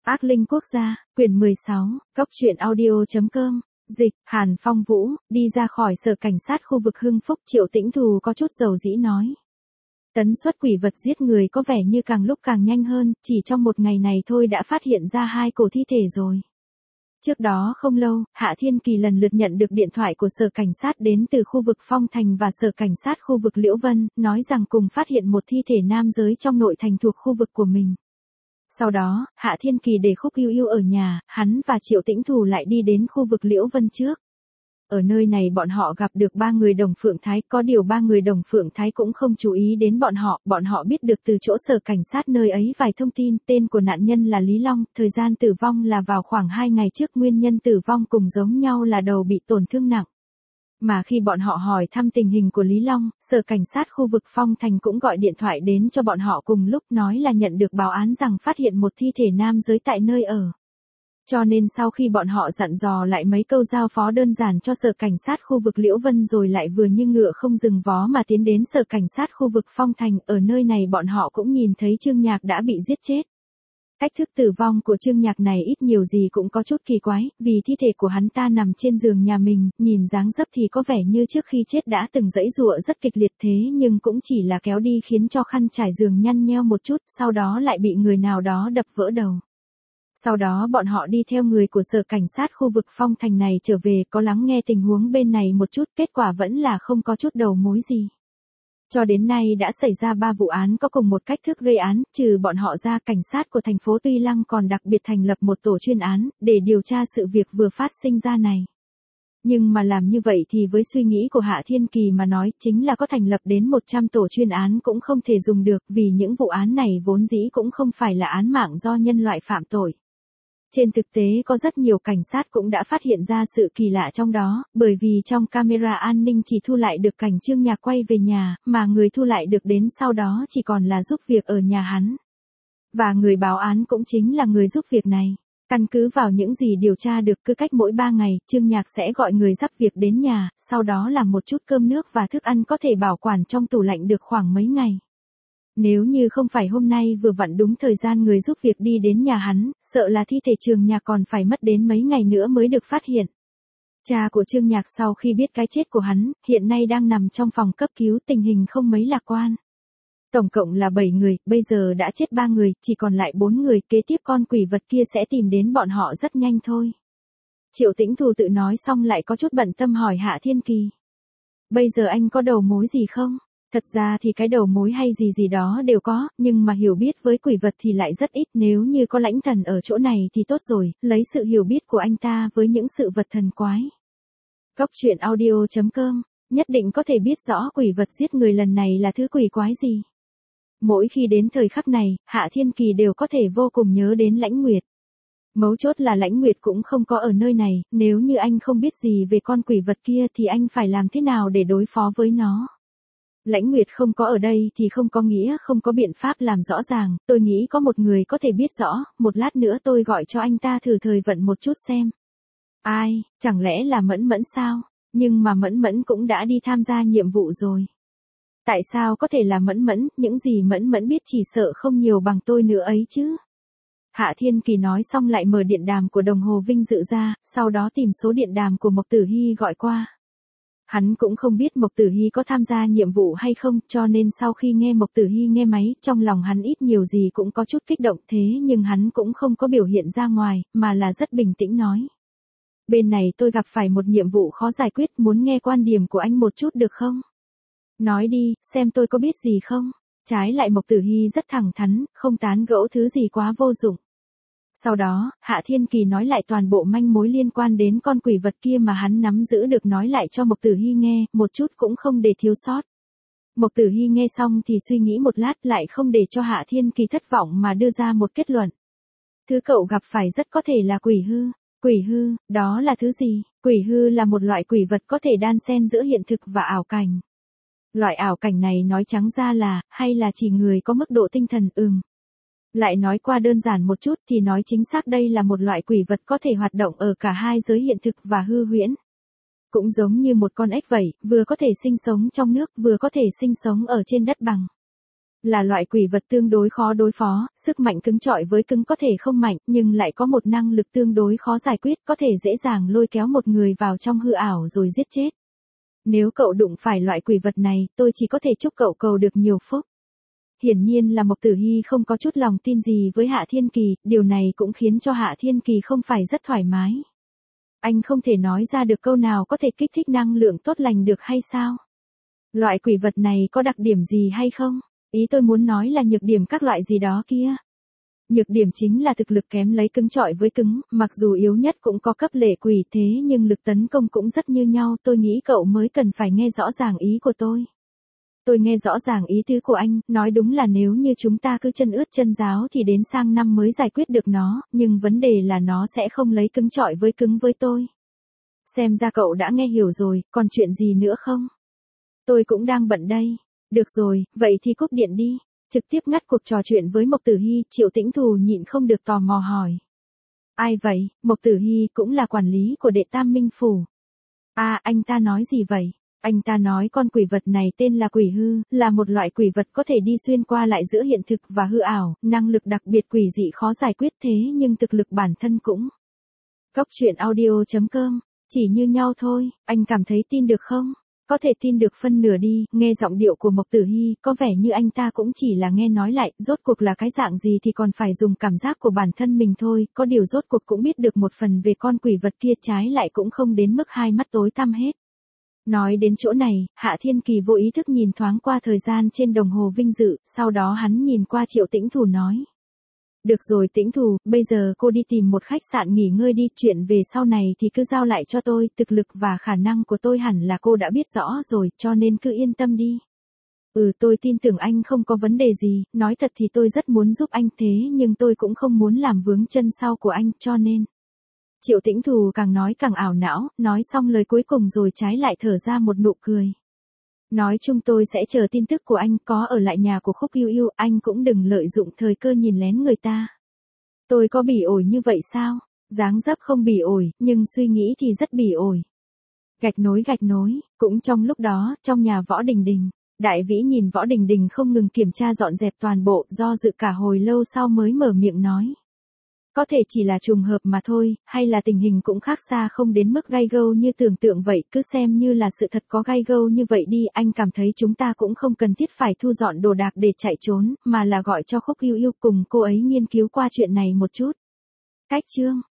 Ác Linh Quốc gia, quyển 16, Cốc truyện audio.com, dịch, Hàn Phong Vũ, đi ra khỏi sở cảnh sát khu vực Hưng Phúc. Triệu Tĩnh Thù có chút dầu dĩ nói. Tấn suất quỷ vật giết người có vẻ như càng lúc càng nhanh hơn, chỉ trong một ngày này thôi đã phát hiện ra 2 cổ thi thể rồi. Trước đó không lâu, Hạ Thiên Kỳ lần lượt nhận được điện thoại của sở cảnh sát đến từ khu vực Phong Thành và sở cảnh sát khu vực Liễu Vân, nói rằng cùng phát hiện một thi thể nam giới trong nội thành thuộc khu vực của mình. Sau đó, Hạ Thiên Kỳ để Khúc Yêu Yêu ở nhà, hắn và Triệu Tĩnh Thù lại đi đến khu vực Liễu Vân trước. Ở nơi này bọn họ gặp được 3 người Đồng Phượng Thái, có điều 3 người Đồng Phượng Thái cũng không chú ý đến bọn họ biết được từ chỗ sở cảnh sát nơi ấy vài thông tin. Tên của nạn nhân là Lý Long, thời gian tử vong là vào khoảng 2 ngày trước, nguyên nhân tử vong cùng giống nhau là đầu bị tổn thương nặng. Mà khi bọn họ hỏi thăm tình hình của Lý Long, sở cảnh sát khu vực Phong Thành cũng gọi điện thoại đến cho bọn họ cùng lúc, nói là nhận được báo án rằng phát hiện một thi thể nam giới tại nơi ở. Cho nên sau khi bọn họ dặn dò lại mấy câu giao phó đơn giản cho sở cảnh sát khu vực Liễu Vân rồi lại vừa như ngựa không dừng vó mà tiến đến sở cảnh sát khu vực Phong Thành. Ở nơi này bọn họ cũng nhìn thấy Trương Nhạc đã bị giết chết. Cách thức tử vong của Trương Nhạc này ít nhiều gì cũng có chút kỳ quái, vì thi thể của hắn ta nằm trên giường nhà mình, nhìn dáng dấp thì có vẻ như trước khi chết đã từng giãy giụa rất kịch liệt, thế nhưng cũng chỉ là kéo đi khiến cho khăn trải giường nhăn nheo một chút, sau đó lại bị người nào đó đập vỡ đầu. Sau đó bọn họ đi theo người của sở cảnh sát khu vực Phong Thành này trở về, có lắng nghe tình huống bên này một chút, kết quả vẫn là không có chút đầu mối gì. Cho đến nay đã xảy ra 3 vụ án có cùng một cách thức gây án, trừ bọn họ ra, cảnh sát của thành phố Tuy Lăng còn đặc biệt thành lập một tổ chuyên án, để điều tra sự việc vừa phát sinh ra này. Nhưng mà làm như vậy thì với suy nghĩ của Hạ Thiên Kỳ mà nói, chính là có thành lập đến 100 tổ chuyên án cũng không thể dùng được, vì những vụ án này vốn dĩ cũng không phải là án mạng do nhân loại phạm tội. Trên thực tế có rất nhiều cảnh sát cũng đã phát hiện ra sự kỳ lạ trong đó, bởi vì trong camera an ninh chỉ thu lại được cảnh Trương Nhạc quay về nhà, mà người thu lại được đến sau đó chỉ còn là giúp việc ở nhà hắn. Và người báo án cũng chính là người giúp việc này. Căn cứ vào những gì điều tra được, cứ cách mỗi 3 ngày, Trương Nhạc sẽ gọi người giúp việc đến nhà, sau đó làm một chút cơm nước và thức ăn có thể bảo quản trong tủ lạnh được khoảng mấy ngày. Nếu như không phải hôm nay vừa vặn đúng thời gian người giúp việc đi đến nhà hắn, sợ là thi thể Trương Nhạc còn phải mất đến mấy ngày nữa mới được phát hiện. Cha của Trương Nhạc sau khi biết cái chết của hắn, hiện nay đang nằm trong phòng cấp cứu, tình hình không mấy lạc quan. Tổng cộng là 7 người, bây giờ đã chết 3 người, chỉ còn lại 4 người, kế tiếp con quỷ vật kia sẽ tìm đến bọn họ rất nhanh thôi. Triệu Tĩnh Thù tự nói xong lại có chút bận tâm hỏi Hạ Thiên Kỳ. Bây giờ anh có đầu mối gì không? Thật ra thì cái đầu mối hay gì đó đều có, nhưng mà hiểu biết với quỷ vật thì lại rất ít, nếu như có Lãnh Thần ở chỗ này thì tốt rồi, lấy sự hiểu biết của anh ta với những sự vật thần quái. Cốc truyện audio.com, nhất định có thể biết rõ quỷ vật giết người lần này là thứ quỷ quái gì. Mỗi khi đến thời khắc này, Hạ Thiên Kỳ đều có thể vô cùng nhớ đến Lãnh Nguyệt. Mấu chốt là Lãnh Nguyệt cũng không có ở nơi này, nếu như anh không biết gì về con quỷ vật kia thì anh phải làm thế nào để đối phó với nó. Lãnh Nguyệt không có ở đây thì không có nghĩa không có biện pháp làm rõ ràng, tôi nghĩ có một người có thể biết rõ, một lát nữa tôi gọi cho anh ta thử thời vận một chút xem. Ai, chẳng lẽ là Mẫn Mẫn sao? Nhưng mà Mẫn Mẫn cũng đã đi tham gia nhiệm vụ rồi. Tại sao có thể là Mẫn Mẫn, những gì Mẫn Mẫn biết chỉ sợ không nhiều bằng tôi nữa ấy chứ. Hạ Thiên Kỳ nói xong lại mở điện đàm của đồng hồ vinh dự ra, sau đó tìm số điện đàm của Mộc Tử Hy gọi qua. Hắn cũng không biết Mộc Tử Hy có tham gia nhiệm vụ hay không, cho nên sau khi nghe Mộc Tử Hy nghe máy, trong lòng hắn ít nhiều gì cũng có chút kích động, thế nhưng hắn cũng không có biểu hiện ra ngoài, mà là rất bình tĩnh nói. Bên này tôi gặp phải một nhiệm vụ khó giải quyết, muốn nghe quan điểm của anh một chút được không? Nói đi, xem tôi có biết gì không? Trái lại Mộc Tử Hy rất thẳng thắn, không tán gẫu thứ gì quá vô dụng. Sau đó, Hạ Thiên Kỳ nói lại toàn bộ manh mối liên quan đến con quỷ vật kia mà hắn nắm giữ được, nói lại cho Mộc Tử Hy nghe, một chút cũng không để thiếu sót. Mộc Tử Hy nghe xong thì suy nghĩ một lát, lại không để cho Hạ Thiên Kỳ thất vọng mà đưa ra một kết luận. Thứ cậu gặp phải rất có thể là quỷ hư. Quỷ hư, đó là thứ gì? Quỷ hư là một loại quỷ vật có thể đan xen giữa hiện thực và ảo cảnh. Loại ảo cảnh này nói trắng ra là, hay là chỉ người có mức độ tinh thần, Lại nói qua đơn giản một chút thì nói chính xác đây là một loại quỷ vật có thể hoạt động ở cả hai giới hiện thực và hư huyễn. Cũng giống như một con ếch vậy, vừa có thể sinh sống trong nước, vừa có thể sinh sống ở trên đất bằng. Là loại quỷ vật tương đối khó đối phó, sức mạnh cứng chọi với cứng có thể không mạnh, nhưng lại có một năng lực tương đối khó giải quyết, có thể dễ dàng lôi kéo một người vào trong hư ảo rồi giết chết. Nếu cậu đụng phải loại quỷ vật này, tôi chỉ có thể chúc cậu cầu được nhiều phúc. Hiển nhiên là Mộc Tử Hy không có chút lòng tin gì với Hạ Thiên Kỳ, điều này cũng khiến cho Hạ Thiên Kỳ không phải rất thoải mái. Anh không thể nói ra được câu nào có thể kích thích năng lượng tốt lành được hay sao? Loại quỷ vật này có đặc điểm gì hay không? Ý tôi muốn nói là nhược điểm các loại gì đó kia. Nhược điểm chính là thực lực kém lấy cứng chọi với cứng, mặc dù yếu nhất cũng có cấp lệ quỷ thế nhưng lực tấn công cũng rất như nhau, tôi nghĩ cậu mới cần phải nghe rõ ràng ý của tôi. Tôi nghe rõ ràng ý tứ của anh, nói đúng là nếu như chúng ta cứ chân ướt chân ráo thì đến sang năm mới giải quyết được nó, nhưng vấn đề là nó sẽ không lấy cứng chọi với cứng với tôi. Xem ra cậu đã nghe hiểu rồi, còn chuyện gì nữa không? Tôi cũng đang bận đây. Được rồi, vậy thì cúp điện đi. Trực tiếp ngắt cuộc trò chuyện với Mộc Tử Hy, Triệu Tĩnh Thù nhịn không được tò mò hỏi. Ai vậy? Mộc Tử Hy cũng là quản lý của Đệ Tam Minh Phủ. À, anh ta nói gì vậy? Anh ta nói con quỷ vật này tên là quỷ hư, là một loại quỷ vật có thể đi xuyên qua lại giữa hiện thực và hư ảo, năng lực đặc biệt quỷ dị khó giải quyết thế nhưng thực lực bản thân cũng. Cóc truyện audio.com, chỉ như nhau thôi, anh cảm thấy tin được không? Có thể tin được phân nửa đi, nghe giọng điệu của Mộc Tử Hy, có vẻ như anh ta cũng chỉ là nghe nói lại, rốt cuộc là cái dạng gì thì còn phải dùng cảm giác của bản thân mình thôi, có điều rốt cuộc cũng biết được một phần về con quỷ vật kia, trái lại cũng không đến mức hai mắt tối tăm hết. Nói đến chỗ này, Hạ Thiên Kỳ vô ý thức nhìn thoáng qua thời gian trên đồng hồ vinh dự, sau đó hắn nhìn qua Triệu Tĩnh Thù nói. Được rồi Tĩnh Thù, bây giờ cô đi tìm một khách sạn nghỉ ngơi đi, chuyện về sau này thì cứ giao lại cho tôi, thực lực và khả năng của tôi hẳn là cô đã biết rõ rồi, cho nên cứ yên tâm đi. Tôi tin tưởng anh không có vấn đề gì, nói thật thì tôi rất muốn giúp anh thế nhưng tôi cũng không muốn làm vướng chân sau của anh, cho nên. Triệu Tĩnh Thù càng nói càng ảo não, nói xong lời cuối cùng rồi trái lại thở ra một nụ cười. Nói chung tôi sẽ chờ tin tức của anh, có ở lại nhà của Khúc Yêu Yêu, anh cũng đừng lợi dụng thời cơ nhìn lén người ta. Tôi có bỉ ổi như vậy sao? Dáng dấp không bỉ ổi, nhưng suy nghĩ thì rất bỉ ổi. Gạch nối, cũng trong lúc đó, trong nhà Võ Đình Đình, Đại Vĩ nhìn Võ Đình Đình không ngừng kiểm tra dọn dẹp toàn bộ, do dự cả hồi lâu sau mới mở miệng nói. Có thể chỉ là trùng hợp mà thôi, hay là tình hình cũng khác xa không đến mức gay gâu như tưởng tượng vậy, cứ xem như là sự thật có gay gâu như vậy đi, anh cảm thấy chúng ta cũng không cần thiết phải thu dọn đồ đạc để chạy trốn, mà là gọi cho Khúc Yêu Yêu cùng cô ấy nghiên cứu qua chuyện này một chút. Cách chương